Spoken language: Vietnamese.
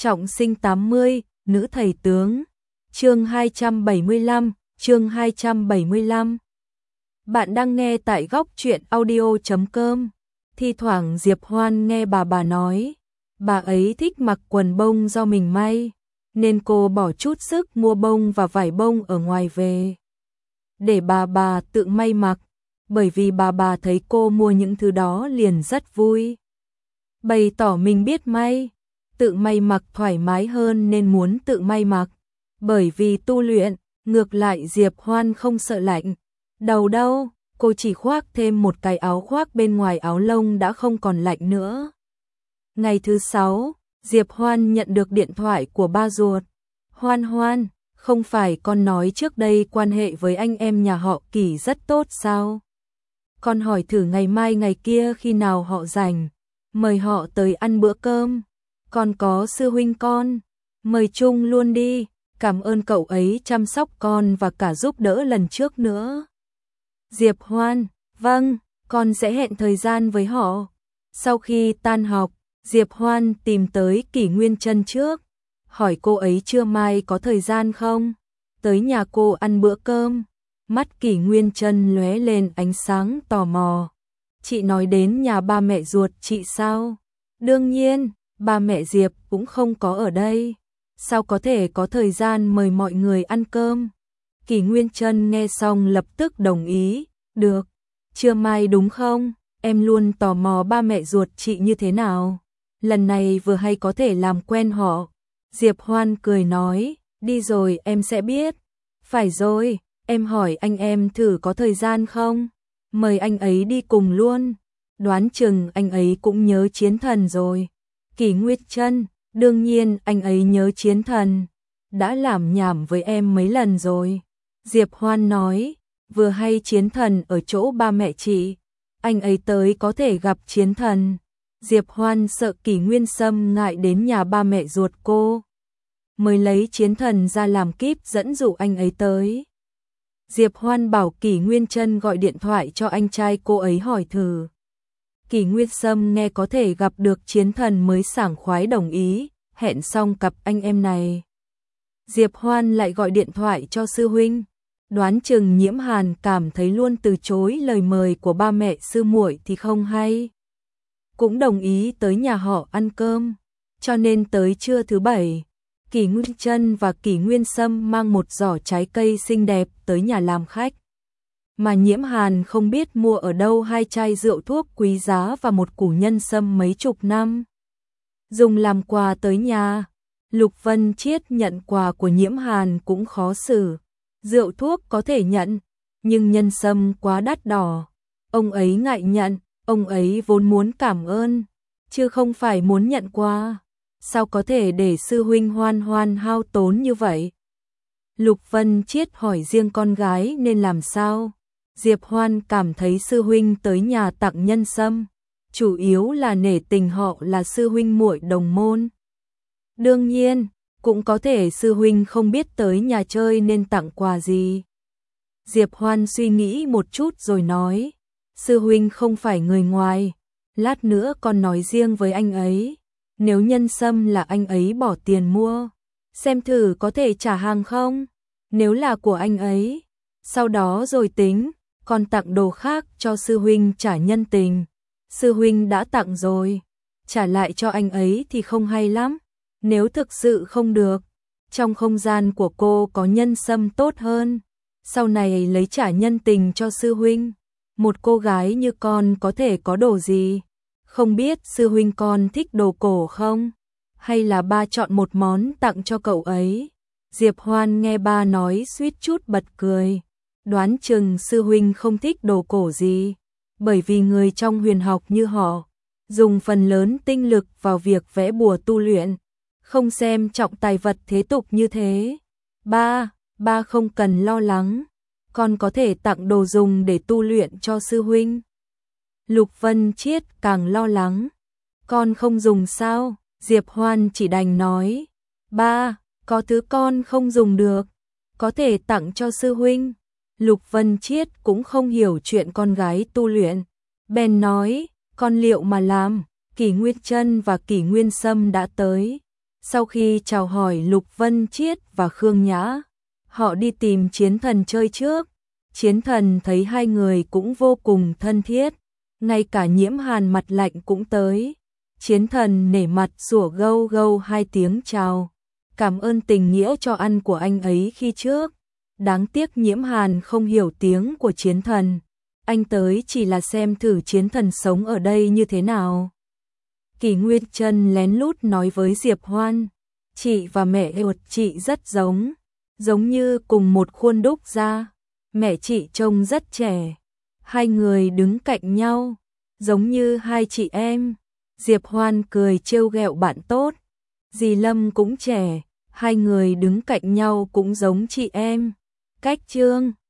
Trọng sinh 80, nữ thầy tướng. Chương 275, chương 275. Bạn đang nghe tại góc truyện audio.com. Thi thoảng Diệp Hoan nghe bà nói, bà ấy thích mặc quần bông do mình may, nên cô bỏ chút sức mua bông và vải bông ở ngoài về để bà tự may mặc, bởi vì bà thấy cô mua những thứ đó liền rất vui. Bày tỏ mình biết may, tự may mặc thoải mái hơn nên muốn tự may mặc. Bởi vì tu luyện, ngược lại Diệp Hoan không sợ lạnh. Đầu đâu, cô chỉ khoác thêm một cái áo khoác bên ngoài áo lông đã không còn lạnh nữa. Ngày thứ 6, Diệp Hoan nhận được điện thoại của ba ruột. Hoan, không phải con nói trước đây quan hệ với anh em nhà họ Kỳ rất tốt sao? Con hỏi thử ngày mai ngày kia khi nào họ rảnh, mời họ tới ăn bữa cơm. Con có sư huynh con, mời chung luôn đi, cảm ơn cậu ấy chăm sóc con và cả giúp đỡ lần trước nữa. Diệp Hoan, vâng, con sẽ hẹn thời gian với họ. Sau khi tan học, Diệp Hoan tìm tới Kỷ Nguyên Chân trước, hỏi cô ấy trưa mai có thời gian không, tới nhà cô ăn bữa cơm. Mắt Kỷ Nguyên Chân lóe lên ánh sáng tò mò. Chị nói đến nhà ba mẹ ruột chị sao? Đương nhiên, ba mẹ Diệp cũng không có ở đây. Sao có thể có thời gian mời mọi người ăn cơm? Kỷ Nguyên Chân nghe xong lập tức đồng ý. Được, trưa mai đúng không? Em luôn tò mò ba mẹ ruột chị như thế nào. Lần này vừa hay có thể làm quen họ. Diệp Hoan cười nói, đi rồi em sẽ biết. Phải rồi, em hỏi anh em thử có thời gian không? Mời anh ấy đi cùng luôn. Đoán chừng anh ấy cũng nhớ Chiến Thần rồi. Kỷ Nguyên Chân, đương nhiên anh ấy nhớ Chiến Thần. Đã làm nhảm với em mấy lần rồi. Diệp Hoan nói, vừa hay Chiến Thần ở chỗ ba mẹ chị. Anh ấy tới có thể gặp Chiến Thần. Diệp Hoan sợ Kỷ Nguyên Sâm ngại đến nhà ba mẹ ruột cô, mới lấy Chiến Thần ra làm kíp dẫn dụ anh ấy tới. Diệp Hoan bảo Kỷ Nguyên Chân gọi điện thoại cho anh trai cô ấy hỏi thử. Kỷ Nguyên Sâm nghe có thể gặp được Chiến Thần mới sảng khoái đồng ý, hẹn xong cặp anh em này. Diệp Hoan lại gọi điện thoại cho sư huynh, đoán chừng Nhiễm Hàn cảm thấy luôn từ chối lời mời của ba mẹ sư muội thì không hay. Cũng đồng ý tới nhà họ ăn cơm, cho nên tới trưa thứ 7, Kỷ Nguyên Chân và Kỷ Nguyên Sâm mang một giỏ trái cây xinh đẹp tới nhà làm khách. Mà Nhiễm Hàn không biết mua ở đâu 2 chai rượu thuốc quý giá và một củ nhân sâm mấy chục năm, dùng làm quà tới nhà. Lục Vân Chiết nhận quà của Nhiễm Hàn cũng khó xử. Rượu thuốc có thể nhận, nhưng nhân sâm quá đắt đỏ. Ông ấy ngại nhận, ông ấy vốn muốn cảm ơn, chứ không phải muốn nhận quà. Sao có thể để sư huynh Hoan hao tốn như vậy? Lục Vân Chiết hỏi riêng con gái nên làm sao? Diệp Hoan cảm thấy sư huynh tới nhà tặng nhân sâm, chủ yếu là nể tình họ là sư huynh muội đồng môn. Đương nhiên, cũng có thể sư huynh không biết tới nhà chơi nên tặng quà gì. Diệp Hoan suy nghĩ một chút rồi nói, sư huynh không phải người ngoài, lát nữa con nói riêng với anh ấy. Nếu nhân sâm là anh ấy bỏ tiền mua, xem thử có thể trả hàng không? Nếu là của anh ấy, sau đó rồi tính, con tặng đồ khác cho sư huynh trả nhân tình. Sư huynh đã tặng rồi, trả lại cho anh ấy thì không hay lắm. Nếu thực sự không được, trong không gian của cô có nhân sâm tốt hơn, sau này lấy trả nhân tình cho sư huynh. Một cô gái như con có thể có đồ gì? Không biết sư huynh con thích đồ cổ không? Hay là ba chọn một món tặng cho cậu ấy? Diệp Hoan nghe ba nói suýt chút bật cười. Đoán chừng sư huynh không thích đồ cổ gì, bởi vì người trong huyền học như họ, dùng phần lớn tinh lực vào việc vẽ bùa tu luyện, không xem trọng tài vật thế tục như thế. Ba không cần lo lắng, con có thể tặng đồ dùng để tu luyện cho sư huynh. Lục Vân Chiết càng lo lắng. Con không dùng sao? Diệp Hoan chỉ đành nói, ba, có thứ con không dùng được, có thể tặng cho sư huynh. Lục Vân Chiết cũng không hiểu chuyện con gái tu luyện, bèn nói, con liệu mà làm. Kỷ Nguyên Chân và Kỷ Nguyên Sâm đã tới. Sau khi chào hỏi Lục Vân Chiết và Khương Nhã, họ đi tìm Chiến Thần chơi trước. Chiến Thần thấy hai người cũng vô cùng thân thiết, ngay cả Nhiễm Hàn mặt lạnh cũng tới. Chiến Thần nể mặt sủa gâu gâu hai tiếng chào, cảm ơn tình nghĩa cho ăn của anh ấy khi trước. Đáng tiếc Nhiễm Hàn không hiểu tiếng của Chiến Thần, anh tới chỉ là xem thử Chiến Thần sống ở đây như thế nào. Kỷ Nguyên Trân lén lút nói với Diệp Hoan, chị và mẹ ruột chị rất giống, giống như cùng một khuôn đúc ra. Mẹ chị trông rất trẻ, hai người đứng cạnh nhau, giống như hai chị em. Diệp Hoan cười trêu ghẹo bạn tốt. Dì Lâm cũng trẻ, hai người đứng cạnh nhau cũng giống chị em. Cách Trương